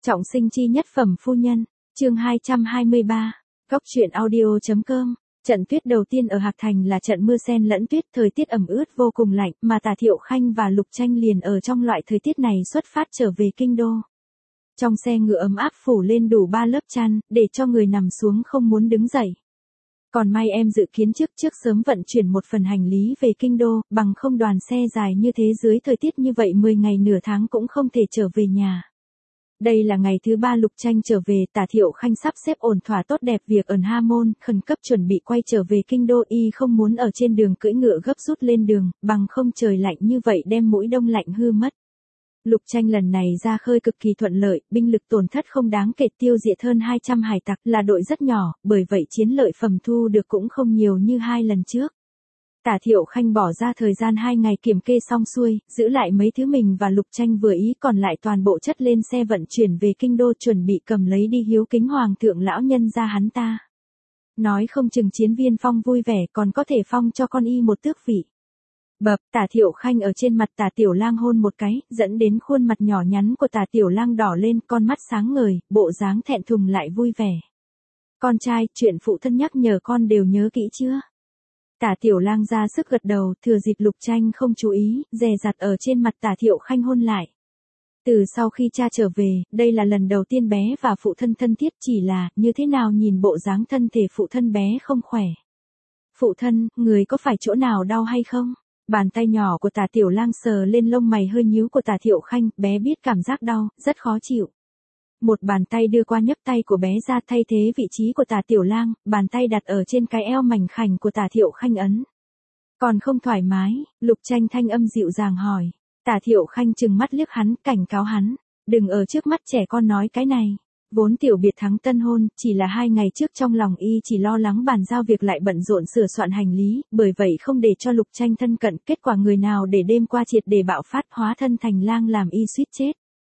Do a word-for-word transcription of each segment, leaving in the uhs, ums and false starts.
Trọng sinh chi nhất phẩm phu nhân, chương hai trăm hai mươi ba, Góc truyện audio.com. Trận tuyết đầu tiên ở Hạc Thành là trận mưa sen lẫn tuyết, thời tiết ẩm ướt vô cùng lạnh, mà Tả Thiệu Khanh và Lục Tranh liền ở trong loại thời tiết này xuất phát trở về kinh đô. Trong xe ngựa ấm áp phủ lên đủ ba lớp chăn, để cho người nằm xuống không muốn đứng dậy. Còn may em dự kiến trước trước sớm vận chuyển một phần hành lý về kinh đô, bằng không đoàn xe dài như thế dưới thời tiết như vậy mười ngày nửa tháng cũng không thể trở về nhà. Đây là ngày thứ ba Lục Tranh trở về, Tả Thiệu Khanh sắp xếp ổn thỏa tốt đẹp việc ở Ha Môn, khẩn cấp chuẩn bị quay trở về kinh đô, y không muốn ở trên đường cưỡi ngựa gấp rút lên đường, bằng không trời lạnh như vậy đem mũi đông lạnh hư mất. Lục Tranh lần này ra khơi cực kỳ thuận lợi, binh lực tổn thất không đáng kể, tiêu diệt hơn hai trăm hải tặc, là đội rất nhỏ, bởi vậy chiến lợi phẩm thu được cũng không nhiều như hai lần trước. Tả Thiệu Khanh bỏ ra thời gian hai ngày kiểm kê xong xuôi, giữ lại mấy thứ mình và Lục Tranh vừa ý, còn lại toàn bộ chất lên xe vận chuyển về kinh đô, chuẩn bị cầm lấy đi hiếu kính hoàng thượng lão nhân gia hắn ta. Nói không chừng chiến viên phong vui vẻ, còn có thể phong cho con y một tước vị. Bập, Tả Thiệu Khanh ở trên mặt Tả Tiểu Lang hôn một cái, dẫn đến khuôn mặt nhỏ nhắn của Tả Tiểu Lang đỏ lên, con mắt sáng ngời, bộ dáng thẹn thùng lại vui vẻ. Con trai, chuyện phụ thân nhắc nhở con đều nhớ kỹ chưa? Tả Tiểu Lang ra sức gật đầu, thừa dịp Lục Tranh không chú ý, dè dặt ở trên mặt Tả Thiệu Khanh hôn lại. Từ sau khi cha trở về, đây là lần đầu tiên bé và phụ thân thân thiết, chỉ là, như thế nào nhìn bộ dáng thân thể phụ thân bé không khỏe. Phụ thân, người có phải chỗ nào đau hay không? Bàn tay nhỏ của Tả Tiểu Lang sờ lên lông mày hơi nhíu của Tả Thiệu Khanh, bé biết cảm giác đau, rất khó chịu. Một bàn tay đưa qua nhấc tay của bé ra thay thế vị trí của Tả Tiểu Lang, bàn tay đặt ở trên cái eo mảnh khảnh của Tả Thiệu Khanh ấn. Còn không thoải mái, Lục Tranh thanh âm dịu dàng hỏi. Tả Thiệu Khanh trừng mắt liếc hắn, cảnh cáo hắn, đừng ở trước mắt trẻ con nói cái này. Vốn tiểu biệt thắng tân hôn, chỉ là hai ngày trước trong lòng y chỉ lo lắng bàn giao việc lại bận rộn sửa soạn hành lý, bởi vậy không để cho Lục Tranh thân cận, kết quả người nào để đêm qua triệt để bạo phát hóa thân thành lang làm y suýt chết.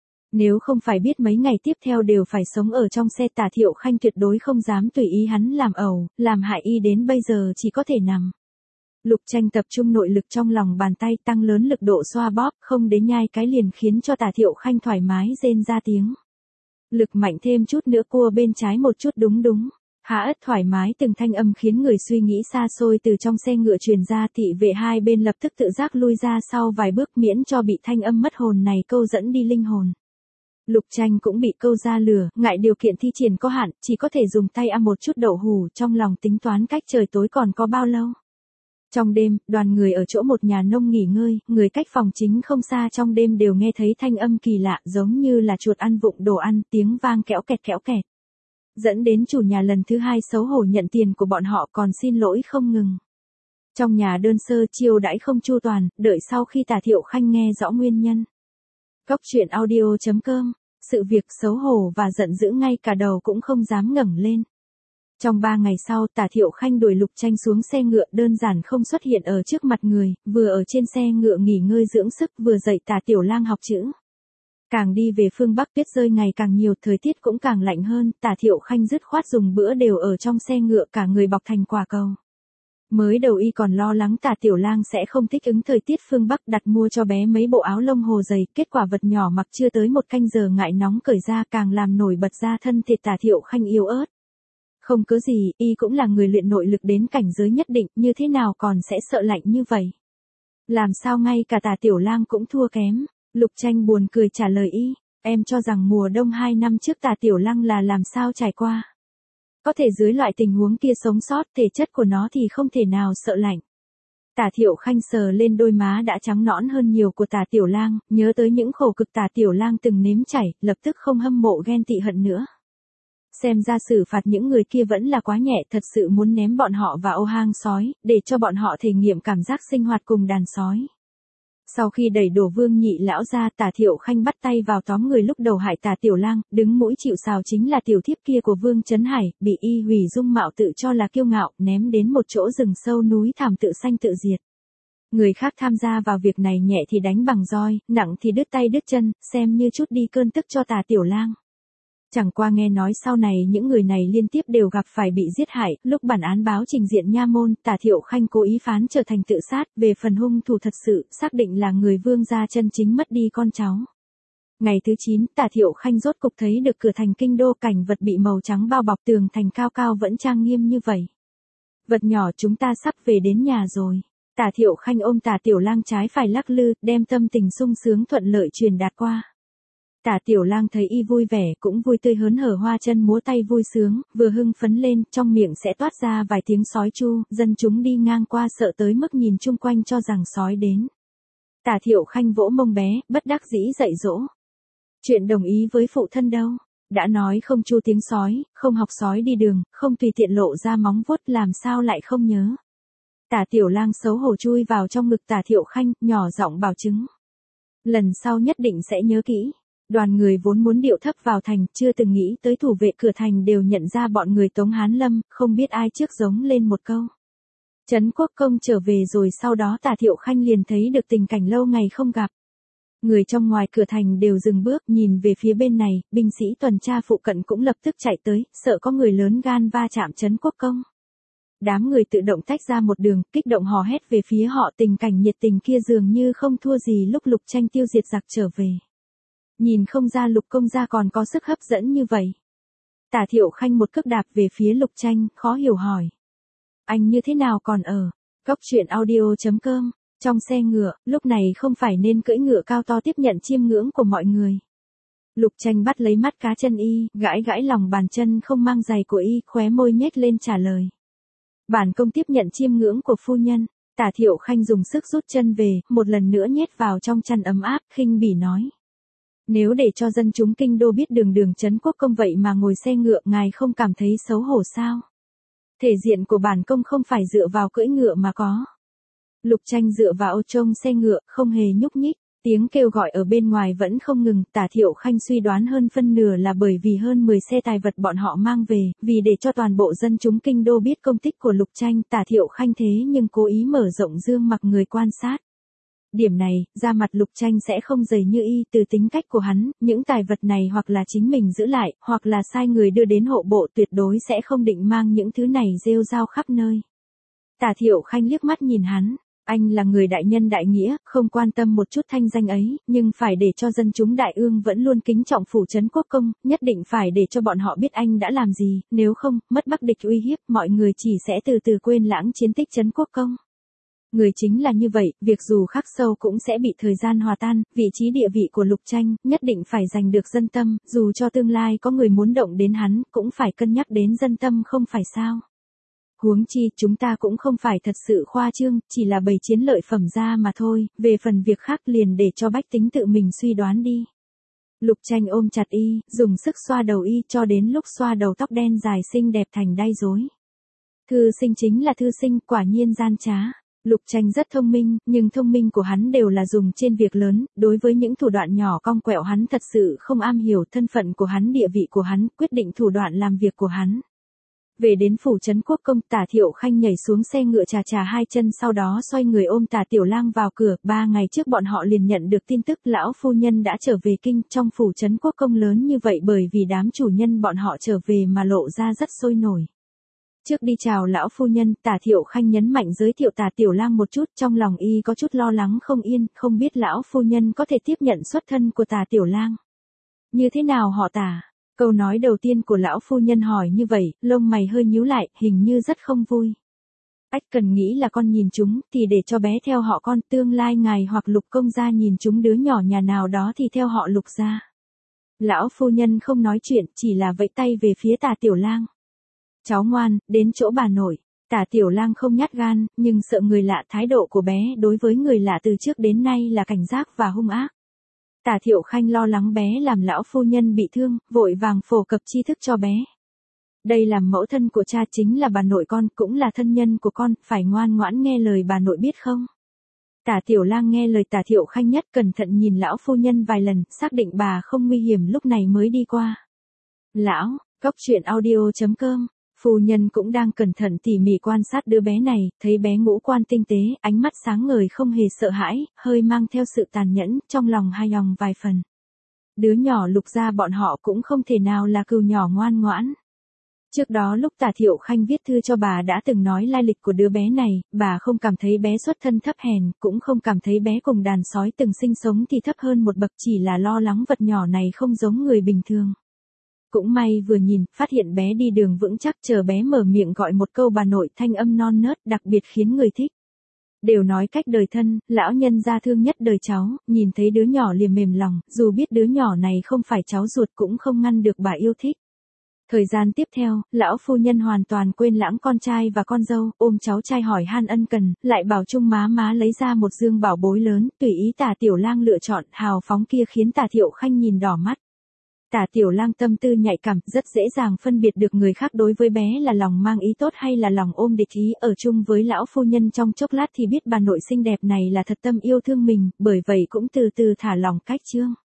Nếu không phải biết mấy ngày tiếp theo đều phải sống ở trong xe, Tả Thiệu Khanh tuyệt đối không dám tùy ý hắn làm ẩu, làm hại y đến bây giờ chỉ có thể nằm. Lục Tranh tập trung nội lực trong lòng bàn tay, tăng lớn lực độ xoa bóp, không đến nhai cái liền khiến cho Tả Thiệu Khanh thoải mái rên ra tiếng. Lực mạnh thêm chút nữa, cua bên trái một chút, đúng đúng. Há ất thoải mái, từng thanh âm khiến người suy nghĩ xa xôi từ trong xe ngựa truyền ra, thị vệ hai bên lập tức tự giác lui ra sau vài bước, miễn cho bị thanh âm mất hồn này câu dẫn đi linh hồn. Lục Tranh cũng bị câu ra lừa, ngại điều kiện thi triển có hạn, chỉ có thể dùng tay ăn một chút đậu hủ, trong lòng tính toán cách trời tối còn có bao lâu. Trong đêm, đoàn người ở chỗ một nhà nông nghỉ ngơi, người cách phòng chính không xa trong đêm đều nghe thấy thanh âm kỳ lạ, giống như là chuột ăn vụng đồ ăn, tiếng vang kẽo kẹt kẽo kẹt. Dẫn đến chủ nhà lần thứ hai xấu hổ nhận tiền của bọn họ, còn xin lỗi không ngừng. Trong nhà đơn sơ, chiêu đãi không chu toàn, đợi sau khi Tả Thiệu Khanh nghe rõ nguyên nhân. Góc truyện audio.com, sự việc xấu hổ và giận dữ ngay cả đầu cũng không dám ngẩng lên. Trong ba ngày sau, Tả Thiệu Khanh đuổi Lục Tranh xuống xe ngựa, đơn giản không xuất hiện ở trước mặt người, vừa ở trên xe ngựa nghỉ ngơi dưỡng sức, vừa dạy Tả Tiểu Lang học chữ. Càng đi về phương Bắc, tuyết rơi ngày càng nhiều, thời tiết cũng càng lạnh hơn, Tả Thiệu Khanh dứt khoát dùng bữa đều ở trong xe ngựa, cả người bọc thành quả cầu. Mới đầu y còn lo lắng Tả Tiểu Lang sẽ không thích ứng thời tiết phương Bắc, đặt mua cho bé mấy bộ áo lông hồ dày, kết quả vật nhỏ mặc chưa tới một canh giờ ngại nóng cởi ra, càng làm nổi bật ra thân thể Tả Thiệu Khanh yếu ớt. Không cớ gì, y cũng là người luyện nội lực đến cảnh giới nhất định, như thế nào còn sẽ sợ lạnh như vậy. Làm sao ngay cả Tả Tiểu Lang cũng thua kém. Lục Tranh buồn cười trả lời y, em cho rằng mùa đông hai năm trước Tả Tiểu Lang là làm sao trải qua. Có thể dưới loại tình huống kia sống sót, thể chất của nó thì không thể nào sợ lạnh. Tả Thiệu Khanh sờ lên đôi má đã trắng nõn hơn nhiều của Tả Tiểu Lang, nhớ tới những khổ cực Tả Tiểu Lang từng nếm trải, lập tức không hâm mộ ghen tị hận nữa. Xem ra xử phạt những người kia vẫn là quá nhẹ, thật sự muốn ném bọn họ vào ô hang sói, để cho bọn họ thể nghiệm cảm giác sinh hoạt cùng đàn sói. Sau khi đẩy đổ Vương Nhị lão ra, Tả Thiệu Khanh bắt tay vào tóm người lúc đầu hại Tả Tiểu Lang, đứng mũi chịu sào chính là tiểu thiếp kia của Vương Trấn Hải, bị y hủy dung mạo tự cho là kiêu ngạo, ném đến một chỗ rừng sâu núi thảm tự sanh tự diệt. Người khác tham gia vào việc này nhẹ thì đánh bằng roi, nặng thì đứt tay đứt chân, xem như chút đi cơn tức cho Tả Tiểu Lang. Chẳng qua nghe nói sau này những người này liên tiếp đều gặp phải bị giết hại, lúc bản án báo trình diện nha môn, Tả Thiệu Khanh cố ý phán trở thành tự sát, về phần hung thủ thật sự, xác định là người Vương gia chân chính mất đi con cháu. Ngày thứ chín, Tả Thiệu Khanh rốt cục thấy được cửa thành kinh đô, cảnh vật bị màu trắng bao bọc, tường thành cao cao vẫn trang nghiêm như vậy. Vật nhỏ, chúng ta sắp về đến nhà rồi. Tả Thiệu Khanh ôm Tả Tiểu Lang trái phải lắc lư, đem tâm tình sung sướng thuận lợi truyền đạt qua. Tả Tiểu Lang thấy y vui vẻ, cũng vui tươi hớn hở, hoa chân múa tay vui sướng, vừa hưng phấn lên, trong miệng sẽ toát ra vài tiếng sói chu, dân chúng đi ngang qua sợ tới mức nhìn chung quanh cho rằng sói đến. Tả Thiệu Khanh vỗ mông bé, bất đắc dĩ dạy dỗ. Chuyện đồng ý với phụ thân đâu, đã nói không chu tiếng sói, không học sói đi đường, không tùy tiện lộ ra móng vuốt, làm sao lại không nhớ. Tả Tiểu Lang xấu hổ chui vào trong ngực Tả Thiệu Khanh, nhỏ giọng bảo chứng. Lần sau nhất định sẽ nhớ kỹ. Đoàn người vốn muốn điệu thấp vào thành, chưa từng nghĩ tới thủ vệ cửa thành đều nhận ra bọn người Tống Hán Lâm, không biết ai trước giống lên một câu. Trấn Quốc Công trở về rồi, sau đó Tả Thiệu Khanh liền thấy được tình cảnh lâu ngày không gặp. Người trong ngoài cửa thành đều dừng bước nhìn về phía bên này, binh sĩ tuần tra phụ cận cũng lập tức chạy tới, sợ có người lớn gan va chạm Trấn Quốc Công. Đám người tự động tách ra một đường, kích động hò hét về phía họ, tình cảnh nhiệt tình kia dường như không thua gì lúc Lục Tranh tiêu diệt giặc trở về. Nhìn không ra Lục công gia còn có sức hấp dẫn như vậy. Tả Thiệu Khanh một cước đạp về phía Lục Tranh, khó hiểu hỏi. Anh như thế nào còn ở? Cóc truyện audio chấm com. Trong xe ngựa, lúc này không phải nên cưỡi ngựa cao to tiếp nhận chiêm ngưỡng của mọi người. Lục Tranh bắt lấy mắt cá chân y, gãi gãi lòng bàn chân không mang giày của y, khóe môi nhếch lên trả lời. Bản công tiếp nhận chiêm ngưỡng của phu nhân. Tả Thiệu Khanh dùng sức rút chân về, một lần nữa nhét vào trong chăn ấm áp, khinh bỉ nói. Nếu để cho dân chúng kinh đô biết đường đường Trấn Quốc Công vậy mà ngồi xe ngựa, ngài không cảm thấy xấu hổ sao? Thể diện của bản công không phải dựa vào cưỡi ngựa mà có. Lục Tranh dựa vào trông xe ngựa, không hề nhúc nhích. Tiếng kêu gọi ở bên ngoài vẫn không ngừng, Tả Thiệu Khanh suy đoán hơn phân nửa là bởi vì hơn mười xe tài vật bọn họ mang về, vì để cho toàn bộ dân chúng kinh đô biết công tích của Lục Tranh, Tả Thiệu Khanh thế nhưng cố ý mở rộng dương mặc người quan sát. Điểm này, da mặt Lục Tranh sẽ không dày như y, từ tính cách của hắn, những tài vật này hoặc là chính mình giữ lại, hoặc là sai người đưa đến hộ bộ, tuyệt đối sẽ không định mang những thứ này rêu rao khắp nơi. Tả Thiệu Khanh liếc mắt nhìn hắn. Anh là người đại nhân đại nghĩa, không quan tâm một chút thanh danh ấy, nhưng phải để cho dân chúng Đại Ương vẫn luôn kính trọng phủ Trấn Quốc Công, nhất định phải để cho bọn họ biết anh đã làm gì, nếu không, mất Bắc địch uy hiếp, mọi người chỉ sẽ từ từ quên lãng chiến tích Trấn Quốc Công. Người chính là như vậy, việc dù khắc sâu cũng sẽ bị thời gian hòa tan, vị trí địa vị của Lục Tranh, nhất định phải giành được dân tâm, dù cho tương lai có người muốn động đến hắn, cũng phải cân nhắc đến dân tâm không phải sao. Huống chi, chúng ta cũng không phải thật sự khoa trương, chỉ là bày chiến lợi phẩm ra mà thôi, về phần việc khác liền để cho bách tính tự mình suy đoán đi. Lục Tranh ôm chặt y, dùng sức xoa đầu y, cho đến lúc xoa đầu tóc đen dài xinh đẹp thành đay rối. Thư sinh chính là thư sinh, quả nhiên gian trá. Lục Tranh rất thông minh, nhưng thông minh của hắn đều là dùng trên việc lớn, đối với những thủ đoạn nhỏ cong quẹo hắn thật sự không am hiểu, thân phận của hắn, địa vị của hắn, quyết định thủ đoạn làm việc của hắn. Về đến phủ Trấn Quốc Công, Tả Thiệu Khanh nhảy xuống xe ngựa trà trà hai chân, sau đó xoay người ôm Tả Tiểu Lang vào cửa. Ba ngày trước bọn họ liền nhận được tin tức lão phu nhân đã trở về kinh, trong phủ Trấn Quốc Công lớn như vậy bởi vì đám chủ nhân bọn họ trở về mà lộ ra rất sôi nổi. Trước đi chào lão phu nhân, Tả Thiệu Khanh nhấn mạnh giới thiệu Tả Tiểu Lang một chút, trong lòng y có chút lo lắng không yên, không biết lão phu nhân có thể tiếp nhận xuất thân của Tả Tiểu Lang. Như thế nào họ Tả? Câu nói đầu tiên của lão phu nhân hỏi như vậy, lông mày hơi nhíu lại, hình như rất không vui. Ách, cần nghĩ là con nhìn chúng, thì để cho bé theo họ con, tương lai ngài hoặc Lục công gia nhìn chúng đứa nhỏ nhà nào đó thì theo họ Lục gia. Lão phu nhân không nói chuyện, chỉ là vẫy tay về phía Tả Tiểu Lang. Cháu ngoan, đến chỗ bà nội. Tả Tiểu Lang không nhát gan, nhưng sợ người lạ, thái độ của bé đối với người lạ từ trước đến nay là cảnh giác và hung ác. Tả Thiệu Khanh lo lắng bé làm lão phu nhân bị thương, vội vàng phổ cập tri thức cho bé. Đây là mẫu thân của cha, chính là bà nội con, cũng là thân nhân của con, phải ngoan ngoãn nghe lời bà nội biết không? Tả Tiểu Lang nghe lời Tả Thiệu Khanh nhất cẩn thận nhìn lão phu nhân vài lần, xác định bà không nguy hiểm lúc này mới đi qua. Lão, cóc truyện audio chấm com. Phu nhân cũng đang cẩn thận tỉ mỉ quan sát đứa bé này, thấy bé ngũ quan tinh tế, ánh mắt sáng ngời không hề sợ hãi, hơi mang theo sự tàn nhẫn, trong lòng hài lòng vài phần. Đứa nhỏ Lục gia bọn họ cũng không thể nào là cừu nhỏ ngoan ngoãn. Trước đó lúc Tả Thiệu Khanh viết thư cho bà đã từng nói lai lịch của đứa bé này, bà không cảm thấy bé xuất thân thấp hèn, cũng không cảm thấy bé cùng đàn sói từng sinh sống thì thấp hơn một bậc, chỉ là lo lắng vật nhỏ này không giống người bình thường. Cũng may vừa nhìn, phát hiện bé đi đường vững chắc, chờ bé mở miệng gọi một câu bà nội, thanh âm non nớt đặc biệt khiến người thích. Đều nói cách đời thân, lão nhân gia thương nhất đời cháu, nhìn thấy đứa nhỏ liền mềm lòng, dù biết đứa nhỏ này không phải cháu ruột cũng không ngăn được bà yêu thích. Thời gian tiếp theo, lão phu nhân hoàn toàn quên lãng con trai và con dâu, ôm cháu trai hỏi han ân cần, lại bảo Trung má má lấy ra một dương bảo bối lớn, tùy ý Tả Tiểu Lang lựa chọn, hào phóng kia khiến Tả Thiệu Khanh nhìn đỏ mắt. Tả Tiểu Lang tâm tư nhạy cảm, rất dễ dàng phân biệt được người khác đối với bé là lòng mang ý tốt hay là lòng ôm địch ý, ở chung với lão phu nhân trong chốc lát thì biết bà nội xinh đẹp này là thật tâm yêu thương mình, bởi vậy cũng từ từ thả lòng cách chương.